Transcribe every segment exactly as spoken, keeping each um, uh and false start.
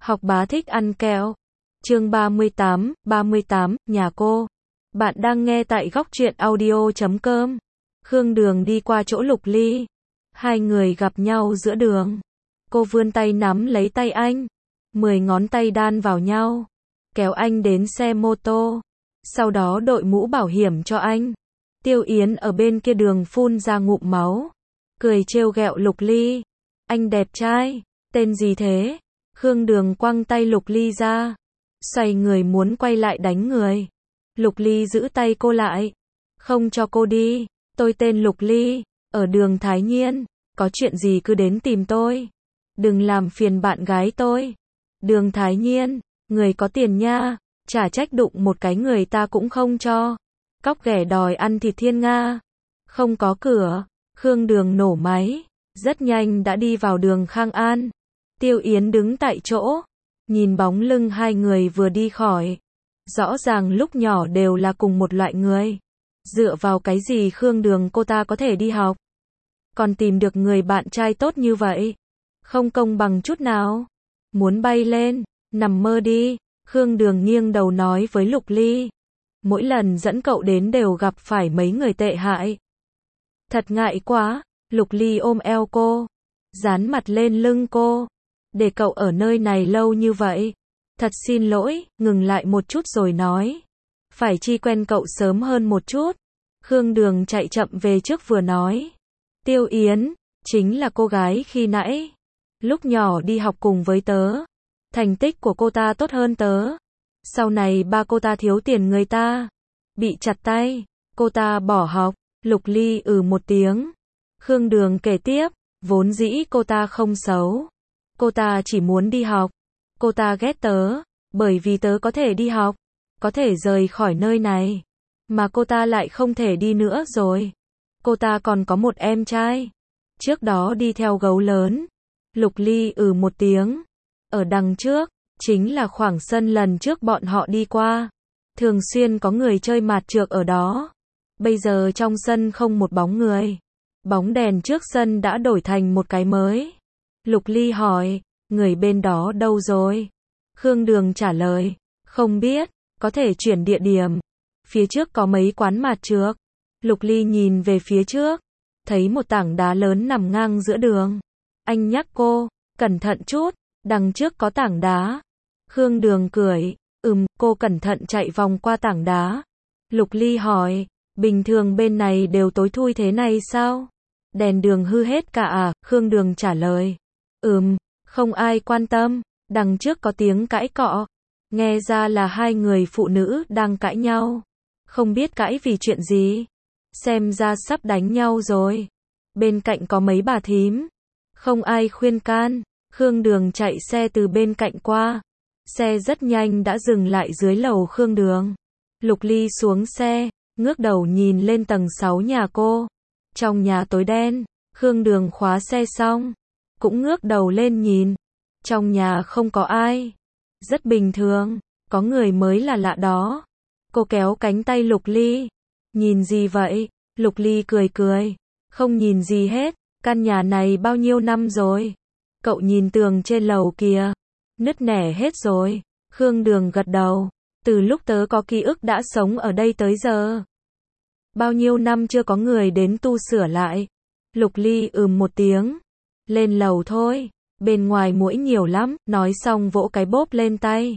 Học bá thích ăn kẹo. Chương ba mươi tám, ba mươi tám, nhà cô. Bạn đang nghe tại góc truyện audio chấm com. Khương Đường đi qua chỗ Lục Ly. Hai người gặp nhau giữa đường. Cô vươn tay nắm lấy tay anh. Mười ngón tay đan vào nhau. Kéo anh đến xe mô tô. Sau đó đội mũ bảo hiểm cho anh. Tiêu Yến ở bên kia đường phun ra ngụm máu. Cười trêu ghẹo Lục Ly. Anh đẹp trai. Tên gì thế? Khương Đường quăng tay Lục Ly ra. Xoay người muốn quay lại đánh người. Lục Ly giữ tay cô lại. Không cho cô đi. Tôi tên Lục Ly. Ở đường Thái Nhiên. Có chuyện gì cứ đến tìm tôi. Đừng làm phiền bạn gái tôi. Đường Thái Nhiên. Người có tiền nha. Chả trách đụng một cái người ta cũng không cho. Cóc ghẻ đòi ăn thịt thiên nga. Không có cửa. Khương Đường nổ máy. Rất nhanh đã đi vào đường Khang An. Tiêu Yến đứng tại chỗ. Nhìn bóng lưng hai người vừa đi khỏi. Rõ ràng lúc nhỏ đều là cùng một loại người. Dựa vào cái gì Khương Đường cô ta có thể đi học. Còn tìm được người bạn trai tốt như vậy. Không công bằng chút nào. Muốn bay lên. Nằm mơ đi. Khương Đường nghiêng đầu nói với Lục Ly. Mỗi lần dẫn cậu đến đều gặp phải mấy người tệ hại. Thật ngại quá. Lục Ly ôm eo cô. Dán mặt lên lưng cô. Để cậu ở nơi này lâu như vậy. Thật xin lỗi, ngừng lại một chút rồi nói. Phải chi quen cậu sớm hơn một chút. Khương Đường chạy chậm về trước vừa nói. Tiêu Yến, chính là cô gái khi nãy. Lúc nhỏ đi học cùng với tớ. Thành tích của cô ta tốt hơn tớ. Sau này ba cô ta thiếu tiền người ta. Bị chặt tay. Cô ta bỏ học. Lục Ly ừ một tiếng. Khương Đường kể tiếp. Vốn dĩ cô ta không xấu. Cô ta chỉ muốn đi học. Cô ta ghét tớ. Bởi vì tớ có thể đi học. Có thể rời khỏi nơi này. Mà cô ta lại không thể đi nữa rồi. Cô ta còn có một em trai. Trước đó đi theo gấu lớn. Lục Ly ừ một tiếng. Ở đằng trước. Chính là khoảng sân lần trước bọn họ đi qua. Thường xuyên có người chơi mạt trược ở đó. Bây giờ trong sân không một bóng người. Bóng đèn trước sân đã đổi thành một cái mới. Lục Ly hỏi, người bên đó đâu rồi? Khương Đường trả lời, không biết, có thể chuyển địa điểm. Phía trước có mấy quán mạt trược. Lục Ly nhìn về phía trước, thấy một tảng đá lớn nằm ngang giữa đường. Anh nhắc cô, cẩn thận chút, đằng trước có tảng đá. Khương Đường cười, ừm, cô cẩn thận chạy vòng qua tảng đá. Lục Ly hỏi, bình thường bên này đều tối thui thế này sao? Đèn đường hư hết cả à? Khương Đường trả lời. Ừm, không ai quan tâm. Đằng trước có tiếng cãi cọ. Nghe ra là hai người phụ nữ đang cãi nhau. Không biết cãi vì chuyện gì. Xem ra sắp đánh nhau rồi. Bên cạnh có mấy bà thím. Không ai khuyên can. Khương Đường chạy xe từ bên cạnh qua. Xe rất nhanh đã dừng lại dưới lầu Khương Đường. Lục Ly xuống xe, ngước đầu nhìn lên tầng sáu nhà cô. Trong nhà tối đen, Khương Đường khóa xe xong. Cũng ngước đầu lên nhìn. Trong nhà không có ai. Rất bình thường. Có người mới là lạ đó. Cô kéo cánh tay Lục Ly. Nhìn gì vậy? Lục Ly cười cười. Không nhìn gì hết. Căn nhà này bao nhiêu năm rồi? Cậu nhìn tường trên lầu kìa. Nứt nẻ hết rồi. Khương Đường gật đầu. Từ lúc tớ có ký ức đã sống ở đây tới giờ. Bao nhiêu năm chưa có người đến tu sửa lại. Lục Ly ừm một tiếng. Lên lầu thôi. Bên ngoài muỗi nhiều lắm. Nói xong vỗ cái bốp lên tay.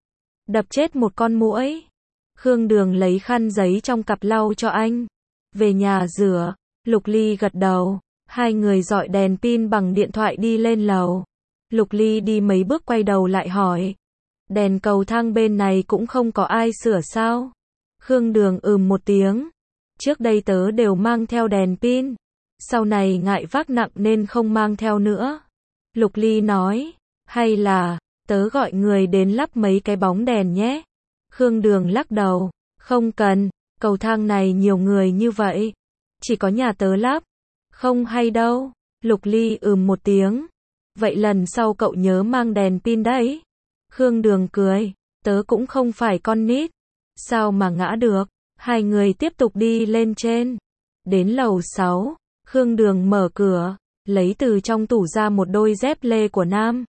Đập chết một con muỗi. Khương Đường lấy khăn giấy trong cặp lau cho anh. Về nhà rửa. Lục Ly gật đầu. Hai người dọi đèn pin bằng điện thoại đi lên lầu. Lục Ly đi mấy bước quay đầu lại hỏi. Đèn cầu thang bên này cũng không có ai sửa sao? Khương Đường ừm một tiếng. Trước đây tớ đều mang theo đèn pin. Sau này ngại vác nặng nên không mang theo nữa. Lục Ly nói. Hay là, tớ gọi người đến lắp mấy cái bóng đèn nhé. Khương Đường lắc đầu. Không cần, cầu thang này nhiều người như vậy. Chỉ có nhà tớ lắp. Không hay đâu. Lục Ly ừm một tiếng. Vậy lần sau cậu nhớ mang đèn pin đấy. Khương Đường cười. Tớ cũng không phải con nít. Sao mà ngã được. Hai người tiếp tục đi lên trên. Đến lầu sáu. Khương Đường mở cửa. Lấy từ trong tủ ra một đôi dép lê của nam.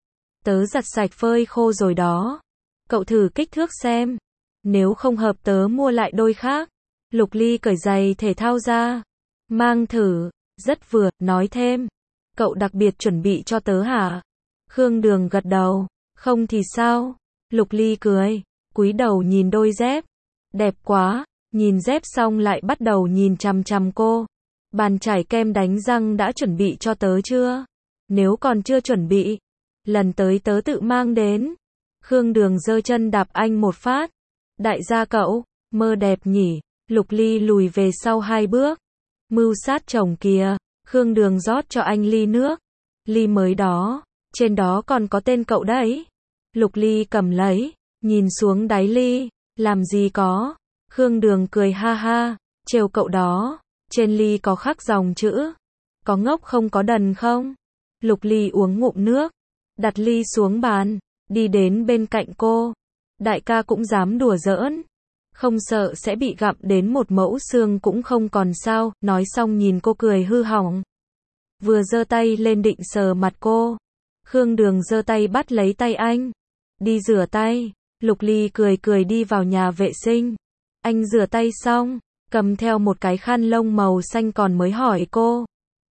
Tớ giặt sạch phơi khô rồi đó. Cậu thử kích thước xem. Nếu không hợp tớ mua lại đôi khác. Lục Ly cởi giày thể thao ra. Mang thử. Rất vừa, nói thêm. Cậu đặc biệt chuẩn bị cho tớ hả? Khương Đường gật đầu. Không thì sao? Lục Ly cười. Cúi đầu nhìn đôi dép. Đẹp quá. Nhìn dép xong lại bắt đầu nhìn chằm chằm cô. Bàn chải kem đánh răng đã chuẩn bị cho tớ chưa? Nếu còn chưa chuẩn bị, lần tới tớ tự mang đến. Khương Đường giơ chân đạp anh một phát. Đại gia cậu, mơ đẹp nhỉ. Lục Ly lùi về sau hai bước. Mưu sát chồng kìa. Khương Đường rót cho anh ly nước. Ly mới đó, trên đó còn có tên cậu đấy. Lục Ly cầm lấy, nhìn xuống đáy ly. Làm gì có. Khương Đường cười ha ha, trêu cậu đó. Trên ly có khắc dòng chữ. Có ngốc không có đần không? Lục Ly uống ngụm nước. Đặt ly xuống bàn. Đi đến bên cạnh cô. Đại ca cũng dám đùa giỡn. Không sợ sẽ bị gặm đến một mẫu xương cũng không còn sao. Nói xong nhìn cô cười hư hỏng. Vừa giơ tay lên định sờ mặt cô. Khương Đường giơ tay bắt lấy tay anh. Đi rửa tay. Lục Ly cười cười đi vào nhà vệ sinh. Anh rửa tay xong, cầm theo một cái khăn lông màu xanh còn mới hỏi cô.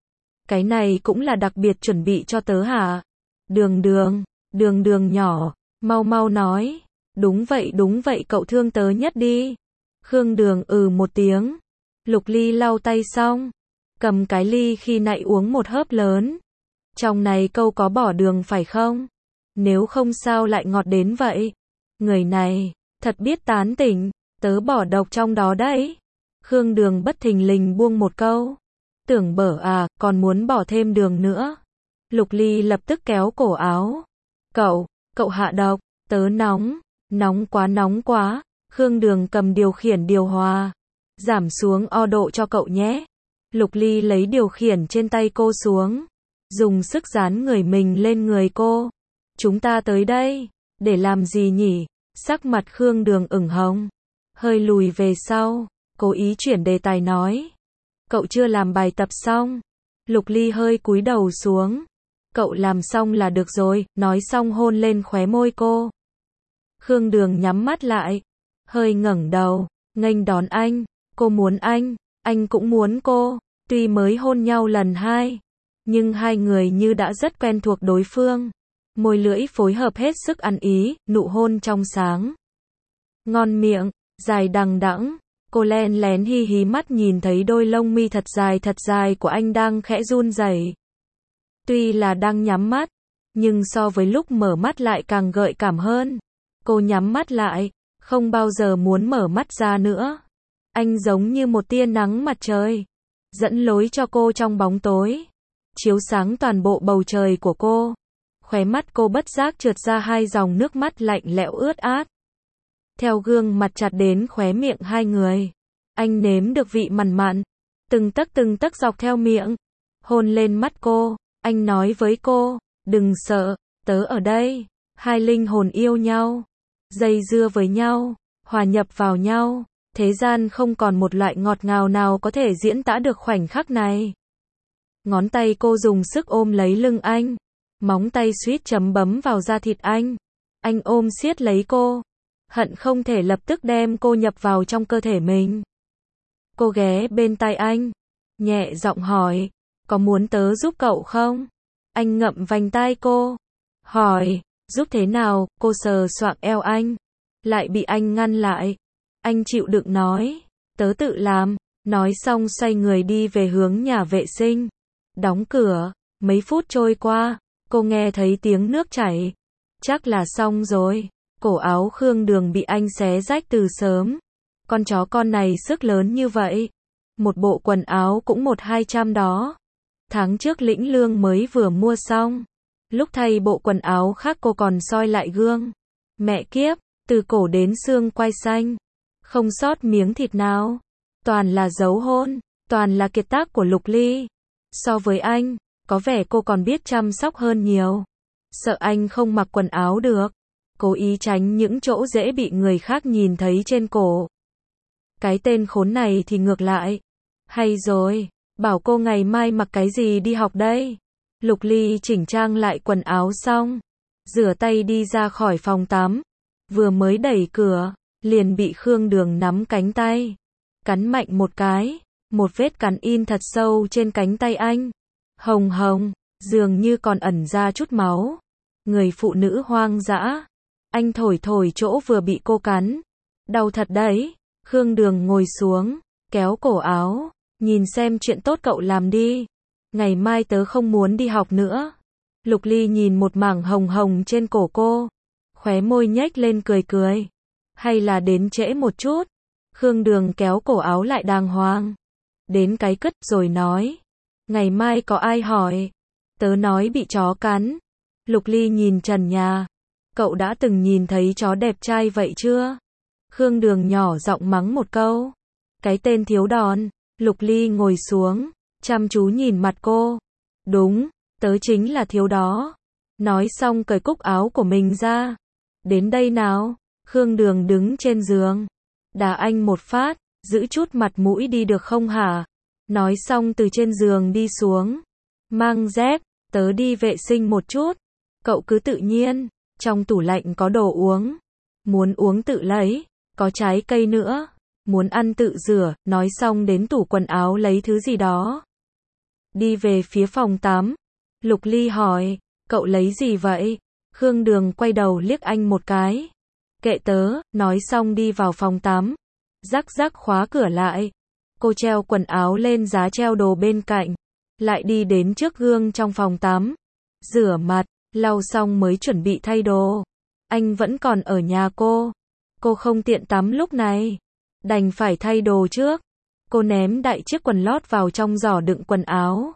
Cái này cũng là đặc biệt chuẩn bị cho tớ hả? Đường Đường, Đường Đường nhỏ, mau mau nói. Đúng vậy đúng vậy cậu thương tớ nhất đi. Khương Đường ừ một tiếng. Lục Ly lau tay xong, cầm cái ly khi nãy uống một hớp lớn. Trong này câu có bỏ đường phải không? Nếu không sao lại ngọt đến vậy? Người này, thật biết tán tỉnh. Tớ bỏ độc trong đó đấy. Khương Đường bất thình lình buông một câu. Tưởng bở à, còn muốn bỏ thêm đường nữa. Lục Ly lập tức kéo cổ áo. Cậu, cậu hạ độc, tớ nóng, nóng quá nóng quá. Khương Đường cầm điều khiển điều hòa. Giảm xuống o độ cho cậu nhé. Lục Ly lấy điều khiển trên tay cô xuống. Dùng sức dán người mình lên người cô. Chúng ta tới đây, để làm gì nhỉ? Sắc mặt Khương Đường ửng hồng. Hơi lùi về sau, cố ý chuyển đề tài nói. Cậu chưa làm bài tập xong. Lục Ly hơi cúi đầu xuống. Cậu làm xong là được rồi, nói xong hôn lên khóe môi cô. Khương Đường nhắm mắt lại, hơi ngẩng đầu, nghênh đón anh. Cô muốn anh, anh cũng muốn cô. Tuy mới hôn nhau lần hai, nhưng hai người như đã rất quen thuộc đối phương. Môi lưỡi phối hợp hết sức ăn ý, nụ hôn trong sáng. Ngon miệng. Dài đằng đẵng, cô len lén hi hí mắt nhìn thấy đôi lông mi thật dài thật dài của anh đang khẽ run rẩy. Tuy là đang nhắm mắt, nhưng so với lúc mở mắt lại càng gợi cảm hơn. Cô nhắm mắt lại, không bao giờ muốn mở mắt ra nữa. Anh giống như một tia nắng mặt trời, dẫn lối cho cô trong bóng tối, chiếu sáng toàn bộ bầu trời của cô. Khóe mắt cô bất giác trượt ra hai dòng nước mắt lạnh lẽo ướt át. Theo gương mặt chặt đến khóe miệng hai người. Anh nếm được vị mặn mặn, từng tấc từng tấc dọc theo miệng. Hôn lên mắt cô, anh nói với cô, đừng sợ, tớ ở đây. Hai linh hồn yêu nhau, dây dưa với nhau, hòa nhập vào nhau. Thế gian không còn một loại ngọt ngào nào có thể diễn tả được khoảnh khắc này. Ngón tay cô dùng sức ôm lấy lưng anh. Móng tay suýt chấm bấm vào da thịt anh. Anh ôm siết lấy cô. Hận không thể lập tức đem cô nhập vào trong cơ thể mình. Cô ghé bên tai anh, nhẹ giọng hỏi, có muốn tớ giúp cậu không? Anh ngậm vành tai cô, hỏi, giúp thế nào? Cô sờ soạng eo anh, lại bị anh ngăn lại. Anh chịu đựng nói, tớ tự làm. Nói xong xoay người đi về hướng nhà vệ sinh. Đóng cửa, mấy phút trôi qua, cô nghe thấy tiếng nước chảy. Chắc là xong rồi. Cổ áo Khương Đường bị anh xé rách từ sớm. Con chó con này sức lớn như vậy. Một bộ quần áo cũng một hai trăm đó. Tháng trước lĩnh lương mới vừa mua xong. Lúc thay bộ quần áo khác cô còn soi lại gương. Mẹ kiếp, từ cổ đến xương quai xanh. Không sót miếng thịt nào. Toàn là dấu hôn, toàn là kiệt tác của Lục Ly. So với anh, có vẻ cô còn biết chăm sóc hơn nhiều. Sợ anh không mặc quần áo được. Cố ý tránh những chỗ dễ bị người khác nhìn thấy trên cổ. Cái tên khốn này thì ngược lại. Hay rồi, bảo cô ngày mai mặc cái gì đi học đây? Lục Ly chỉnh trang lại quần áo xong, rửa tay đi ra khỏi phòng tắm. Vừa mới đẩy cửa, liền bị Khương Đường nắm cánh tay, cắn mạnh một cái, một vết cắn in thật sâu trên cánh tay anh. Hồng hồng, dường như còn ẩn ra chút máu. Người phụ nữ hoang dã. Anh thổi thổi chỗ vừa bị cô cắn. Đau thật đấy. Khương Đường ngồi xuống, kéo cổ áo, nhìn xem chuyện tốt cậu làm đi. Ngày mai tớ không muốn đi học nữa. Lục Ly nhìn một mảng hồng hồng trên cổ cô, khóe môi nhếch lên cười cười. Hay là đến trễ một chút. Khương Đường kéo cổ áo lại đàng hoàng, đến cái cứt rồi nói. Ngày mai có ai hỏi, tớ nói bị chó cắn. Lục Ly nhìn trần nhà. Cậu đã từng nhìn thấy chó đẹp trai vậy chưa? Khương Đường nhỏ giọng mắng một câu. Cái tên thiếu đòn. Lục Ly ngồi xuống, chăm chú nhìn mặt cô. Đúng, tớ chính là thiếu đó. Nói xong cởi cúc áo của mình ra. Đến đây nào. Khương Đường đứng trên giường, đá anh một phát, giữ chút mặt mũi đi được không hả? Nói xong từ trên giường đi xuống. Mang dép, tớ đi vệ sinh một chút. Cậu cứ tự nhiên, trong tủ lạnh có đồ uống. Muốn uống tự lấy, có trái cây nữa. Muốn ăn tự rửa, nói xong đến tủ quần áo lấy thứ gì đó. Đi về phía phòng tắm. Lục Ly hỏi, cậu lấy gì vậy? Khương Đường quay đầu liếc anh một cái. Kệ tớ, nói xong đi vào phòng tắm. Rắc rắc khóa cửa lại. Cô treo quần áo lên giá treo đồ bên cạnh. Lại đi đến trước gương trong phòng tắm. Rửa mặt, lau xong mới chuẩn bị thay đồ. Anh vẫn còn ở nhà cô. Cô không tiện tắm lúc này. Đành phải thay đồ trước. Cô ném đại chiếc quần lót vào trong giỏ đựng quần áo.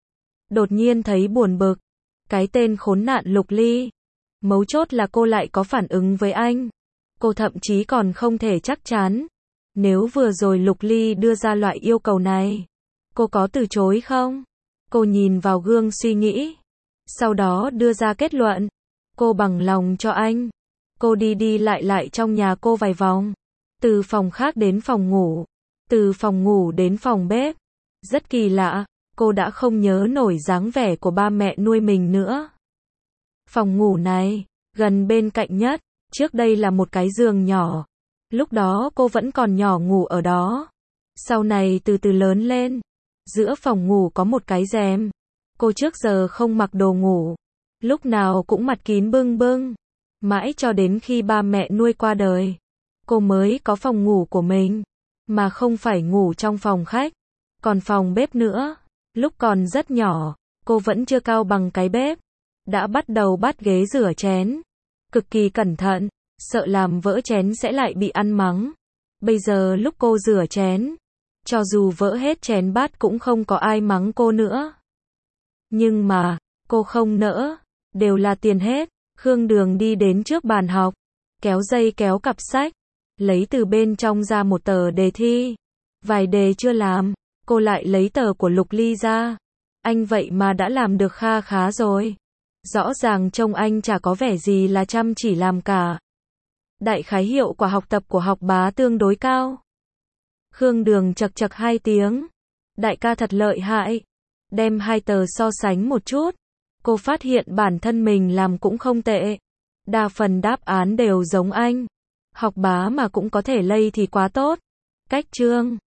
Đột nhiên thấy buồn bực. Cái tên khốn nạn Lục Ly. Mấu chốt là cô lại có phản ứng với anh. Cô thậm chí còn không thể chắc chắn. Nếu vừa rồi Lục Ly đưa ra loại yêu cầu này, cô có từ chối không? Cô nhìn vào gương suy nghĩ. Sau đó đưa ra kết luận. Cô bằng lòng cho anh. Cô đi đi lại lại trong nhà cô vài vòng. Từ phòng khác đến phòng ngủ. Từ phòng ngủ đến phòng bếp. Rất kỳ lạ, cô đã không nhớ nổi dáng vẻ của ba mẹ nuôi mình nữa. Phòng ngủ này, gần bên cạnh nhất, trước đây là một cái giường nhỏ. Lúc đó cô vẫn còn nhỏ ngủ ở đó. Sau này từ từ lớn lên. Giữa phòng ngủ có một cái rèm. Cô trước giờ không mặc đồ ngủ. Lúc nào cũng mặt kín bưng bưng. Mãi cho đến khi ba mẹ nuôi qua đời. Cô mới có phòng ngủ của mình. Mà không phải ngủ trong phòng khách. Còn phòng bếp nữa. Lúc còn rất nhỏ, cô vẫn chưa cao bằng cái bếp. Đã bắt đầu bắt ghế rửa chén. Cực kỳ cẩn thận. Sợ làm vỡ chén sẽ lại bị ăn mắng. Bây giờ lúc cô rửa chén, cho dù vỡ hết chén bát cũng không có ai mắng cô nữa. Nhưng mà, cô không nỡ. Đều là tiền hết. Khương Đường đi đến trước bàn học. Kéo dây kéo cặp sách. Lấy từ bên trong ra một tờ đề thi. Vài đề chưa làm. Cô lại lấy tờ của Lục Ly ra. Anh vậy mà đã làm được kha khá rồi. Rõ ràng trông anh chả có vẻ gì là chăm chỉ làm cả. Đại khái hiệu quả học tập của học bá tương đối cao. Khương Đường chật chật hai tiếng. Đại ca thật lợi hại. Đem hai tờ so sánh một chút. Cô phát hiện bản thân mình làm cũng không tệ. Đa phần đáp án đều giống anh. Học bá mà cũng có thể lây thì quá tốt. Cách chương